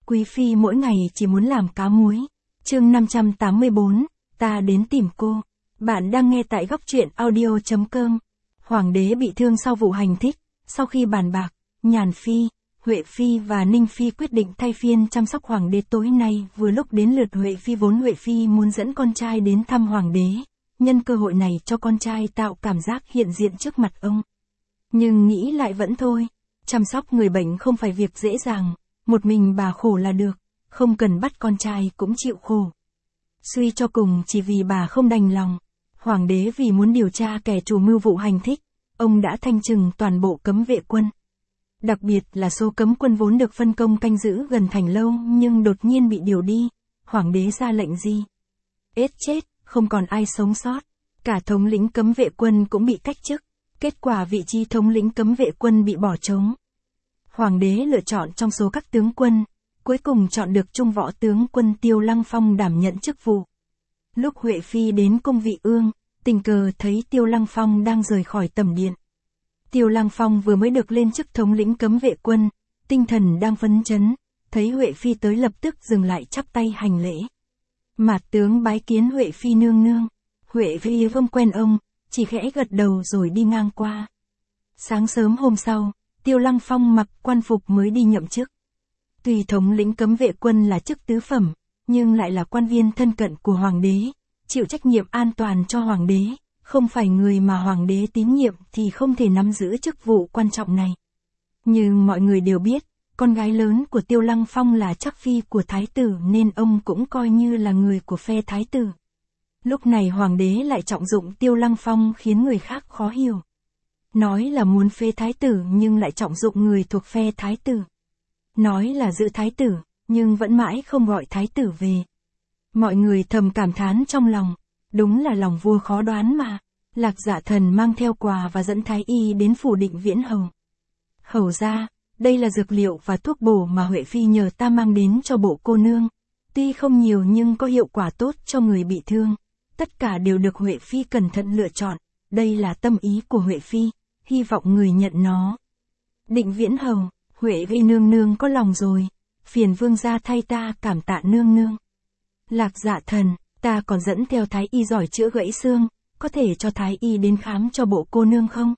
quý phi mỗi ngày chỉ muốn làm cá muối. Chương 584, ta đến tìm cô. Bạn đang nghe tại góc truyện audio.com. Hoàng đế bị thương sau vụ hành thích, sau khi bàn bạc, Nhàn Phi, Huệ Phi và Ninh Phi quyết định thay phiên chăm sóc hoàng đế. Tối nay vừa lúc đến lượt Huệ Phi, vốn Huệ Phi muốn dẫn con trai đến thăm hoàng đế, nhân cơ hội này cho con trai tạo cảm giác hiện diện trước mặt ông. Nhưng nghĩ lại vẫn thôi, chăm sóc người bệnh không phải việc dễ dàng, một mình bà khổ là được, không cần bắt con trai cũng chịu khổ. Suy cho cùng chỉ vì bà không đành lòng, hoàng đế vì muốn điều tra kẻ chủ mưu vụ hành thích, ông đã thanh trừng toàn bộ cấm vệ quân. Đặc biệt là số cấm quân vốn được phân công canh giữ gần thành lâu nhưng đột nhiên bị điều đi, hoàng đế ra lệnh gì? Ết chết, không còn ai sống sót, cả thống lĩnh cấm vệ quân cũng bị cách chức, kết quả vị trí thống lĩnh cấm vệ quân bị bỏ trống. Hoàng đế lựa chọn trong số các tướng quân, cuối cùng chọn được trung võ tướng quân Tiêu Lăng Phong đảm nhận chức vụ. Lúc Huệ Phi đến cung Vị Ương, tình cờ thấy Tiêu Lăng Phong đang rời khỏi tẩm điện. Tiêu Lăng Phong vừa mới được lên chức thống lĩnh cấm vệ quân, tinh thần đang phấn chấn, thấy Huệ Phi tới lập tức dừng lại chắp tay hành lễ. Mạt tướng bái kiến Huệ Phi nương nương. Huệ Phi không quen ông, chỉ khẽ gật đầu rồi đi ngang qua. Sáng sớm hôm sau, Tiêu Lăng Phong mặc quan phục mới đi nhậm chức. Tuy thống lĩnh cấm vệ quân là chức tứ phẩm, nhưng lại là quan viên thân cận của hoàng đế, chịu trách nhiệm an toàn cho hoàng đế, không phải người mà hoàng đế tín nhiệm thì không thể nắm giữ chức vụ quan trọng này. Nhưng mọi người đều biết, con gái lớn của Tiêu Lăng Phong là chắc phi của thái tử nên ông cũng coi như là người của phe thái tử. Lúc này hoàng đế lại trọng dụng Tiêu Lăng Phong khiến người khác khó hiểu. Nói là muốn phế thái tử nhưng lại trọng dụng người thuộc phe thái tử. Nói là giữ thái tử, nhưng vẫn mãi không gọi thái tử về. Mọi người thầm cảm thán trong lòng, đúng là lòng vua khó đoán mà. Lạc Dạ Thần mang theo quà và dẫn thái y đến phủ Định Viễn Hầu. Hầu ra, đây là dược liệu và thuốc bổ mà Huệ Phi nhờ ta mang đến cho bộ cô nương. Tuy không nhiều nhưng có hiệu quả tốt cho người bị thương. Tất cả đều được Huệ Phi cẩn thận lựa chọn, đây là tâm ý của Huệ Phi, hy vọng người nhận nó. Định Viễn Hầu, Huệ Phi nương nương có lòng rồi, phiền vương gia thay ta cảm tạ nương nương. Lạc Dạ Thần, ta còn dẫn theo thái y giỏi chữa gãy xương, có thể cho thái y đến khám cho bộ cô nương không?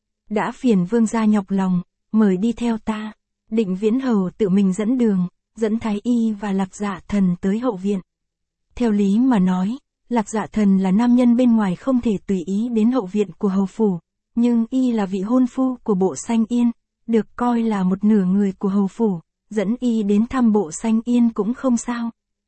Đã phiền vương gia nhọc lòng, mời đi theo ta. Định Viễn Hầu tự mình dẫn đường, dẫn thái y và Lạc Dạ Thần tới hậu viện. Theo lý mà nói, Lạc Dạ Thần là nam nhân bên ngoài không thể tùy ý đến hậu viện của hầu phủ, nhưng y là vị hôn phu của Bộ Xanh Yên, được coi là một nửa người của hầu phủ, dẫn y đến thăm Bộ Xanh Yên cũng không sao.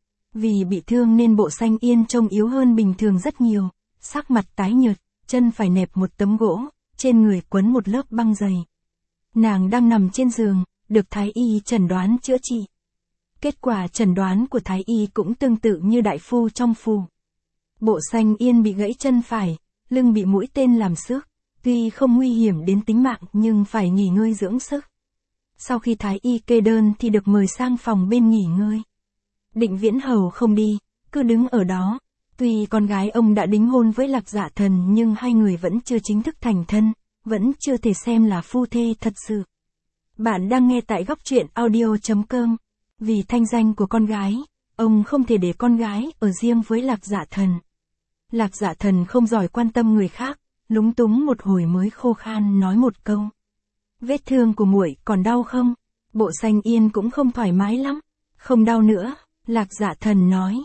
Vì bị thương nên Bộ Xanh Yên trông yếu hơn bình thường rất nhiều, sắc mặt tái nhợt, chân phải nẹp một tấm gỗ, trên người quấn một lớp băng dày. Nàng đang nằm trên giường, được thái y chẩn đoán chữa trị. Kết quả chẩn đoán của thái y cũng tương tự như đại phu trong phủ. Bộ Xanh Yên bị gãy chân phải, lưng bị mũi tên làm xước, tuy không nguy hiểm đến tính mạng nhưng phải nghỉ ngơi dưỡng sức. Sau khi thái y kê đơn thì được mời sang phòng bên nghỉ ngơi. Định Viễn Hầu không đi, cứ đứng ở đó. Tuy con gái ông đã đính hôn với Lạc Dạ Thần nhưng hai người vẫn chưa chính thức thành thân, vẫn chưa thể xem là phu thê thật sự. Bạn đang nghe tại góc truyện audio.com. Vì thanh danh của con gái, ông không thể để con gái ở riêng với Lạc Dạ Thần. Lạc Dạ Thần không giỏi quan tâm người khác, lúng túng một hồi mới khô khan nói một câu. Vết thương của muội còn đau không? Bộ Xanh Yên cũng không thoải mái lắm. Không đau nữa, Lạc Dạ Thần nói.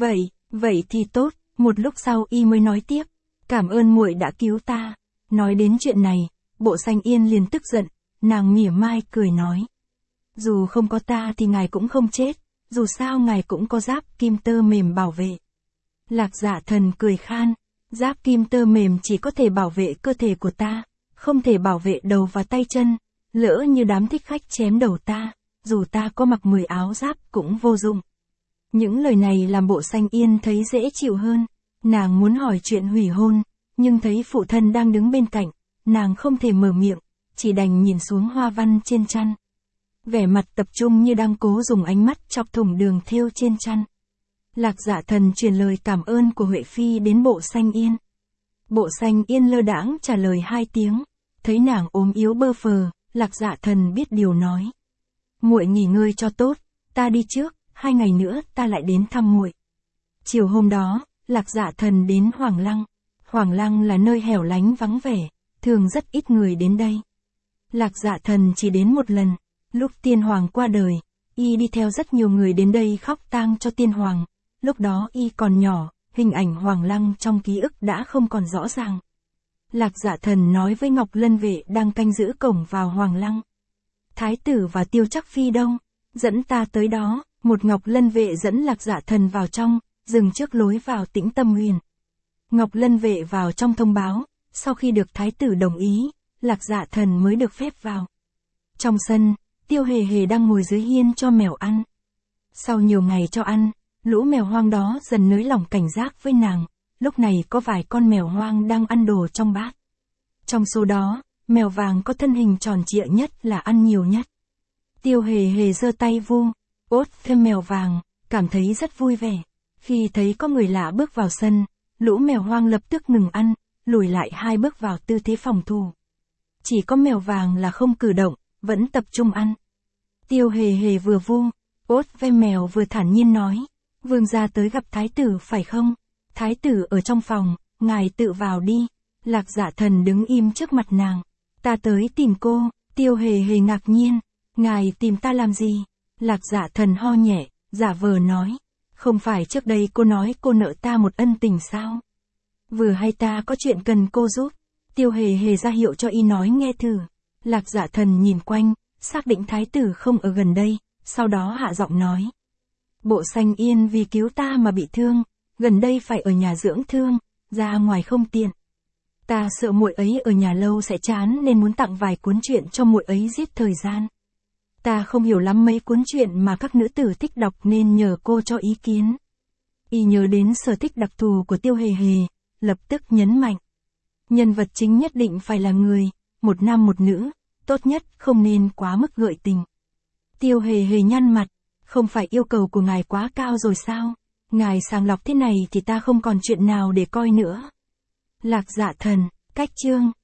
Vậy thì tốt. Một lúc sau y mới nói tiếp. Cảm ơn muội đã cứu ta. Nói đến chuyện này, Bộ Xanh Yên liền tức giận, nàng mỉa mai cười nói. Dù không có ta thì ngài cũng không chết, dù sao ngài cũng có giáp kim tơ mềm bảo vệ. Lạc Dạ Thần cười khan, giáp kim tơ mềm chỉ có thể bảo vệ cơ thể của ta, không thể bảo vệ đầu và tay chân, lỡ như đám thích khách chém đầu ta, dù ta có mặc 10 áo giáp cũng vô dụng. Những lời này làm Bộ Xanh Yên thấy dễ chịu hơn, nàng muốn hỏi chuyện hủy hôn, nhưng thấy phụ thân đang đứng bên cạnh, nàng không thể mở miệng, chỉ đành nhìn xuống hoa văn trên chăn. Vẻ mặt tập trung như đang cố dùng ánh mắt chọc thủng đường thêu trên chăn. Lạc Dạ Thần truyền lời cảm ơn của Huệ Phi đến Bộ Xanh Yên. Bộ Xanh Yên lơ đãng trả lời 2 tiếng, thấy nàng ốm yếu bơ phờ, Lạc Dạ Thần biết điều nói. Muội nghỉ ngơi cho tốt, ta đi trước, 2 ngày nữa ta lại đến thăm muội. Chiều hôm đó, Lạc Dạ Thần đến Hoàng Lăng. Hoàng Lăng là nơi hẻo lánh vắng vẻ, thường rất ít người đến đây. Lạc Dạ Thần chỉ đến một lần, lúc tiên hoàng qua đời, y đi theo rất nhiều người đến đây khóc tang cho tiên hoàng. Lúc đó y còn nhỏ, hình ảnh Hoàng Lăng trong ký ức đã không còn rõ ràng. Lạc Dạ Thần nói với Ngọc Lân Vệ đang canh giữ cổng vào Hoàng Lăng. Thái tử và Tiêu Trắc Phi đâu? Dẫn ta tới đó. Một Ngọc Lân Vệ dẫn Lạc Dạ Thần vào trong, dừng trước lối vào Tĩnh Tâm Huyền. Ngọc Lân Vệ vào trong thông báo, sau khi được thái tử đồng ý, Lạc Dạ Thần mới được phép vào. Trong sân, Tiêu Hề Hề đang ngồi dưới hiên cho mèo ăn. Sau nhiều ngày cho ăn, lũ mèo hoang đó dần nới lỏng cảnh giác với nàng, lúc này có vài con mèo hoang đang ăn đồ trong bát. Trong số đó, mèo vàng có thân hình tròn trịa nhất là ăn nhiều nhất. Tiêu Hề Hề giơ tay vu, ốt thêm mèo vàng, cảm thấy rất vui vẻ. Khi thấy có người lạ bước vào sân, lũ mèo hoang lập tức ngừng ăn, lùi lại 2 bước vào tư thế phòng thủ. Chỉ có mèo vàng là không cử động, vẫn tập trung ăn. Tiêu Hề Hề vừa vu, ốt ve mèo vừa thản nhiên nói, vương gia tới gặp thái tử phải không? Thái tử ở trong phòng, ngài tự vào đi. Lạc Dạ Thần đứng im trước mặt nàng. Ta tới tìm cô. Tiêu Hề Hề ngạc nhiên. Ngài tìm ta làm gì? Lạc Dạ Thần ho nhẹ, giả vờ nói. Không phải trước đây cô nói cô nợ ta một ân tình sao? Vừa hay ta có chuyện cần cô giúp. Tiêu Hề Hề ra hiệu cho y nói nghe thử. Lạc Dạ Thần nhìn quanh, xác định thái tử không ở gần đây, sau đó hạ giọng nói. Bộ Xanh Yên vì cứu ta mà bị thương, gần đây phải ở nhà dưỡng thương, ra ngoài không tiện. Ta sợ muội ấy ở nhà lâu sẽ chán nên muốn tặng vài cuốn truyện cho muội ấy giết thời gian. Ta không hiểu lắm mấy cuốn truyện mà các nữ tử thích đọc nên nhờ cô cho ý kiến. Y nhớ đến sở thích đặc thù của Tiêu Hề Hề, lập tức nhấn mạnh. Nhân vật chính nhất định phải là người, một nam một nữ, tốt nhất không nên quá mức gợi tình. Tiêu Hề Hề nhăn mặt, không phải yêu cầu của ngài quá cao rồi sao? Ngài sàng lọc thế này thì ta không còn chuyện nào để coi nữa. Lạc Dạ Thần, cách chương.